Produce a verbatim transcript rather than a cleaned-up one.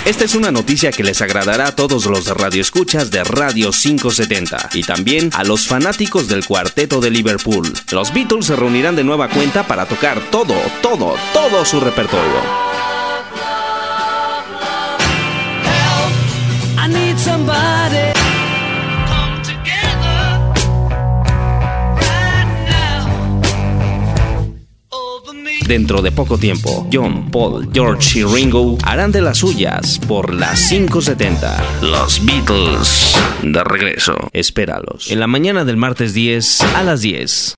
Esta es una noticia que les agradará a todos los radioescuchas de Radio quinientos setenta y también a los fanáticos del cuarteto de Liverpool. Los Beatles se reunirán de nueva cuenta para tocar todo, todo, todo su repertorio. I need somebody. Come together right now over me. Dentro de poco tiempo, John, Paul, George y Ringo harán de las suyas por las quinientos setenta. Los Beatles de regreso. Espéralos en la mañana del martes diez a las diez.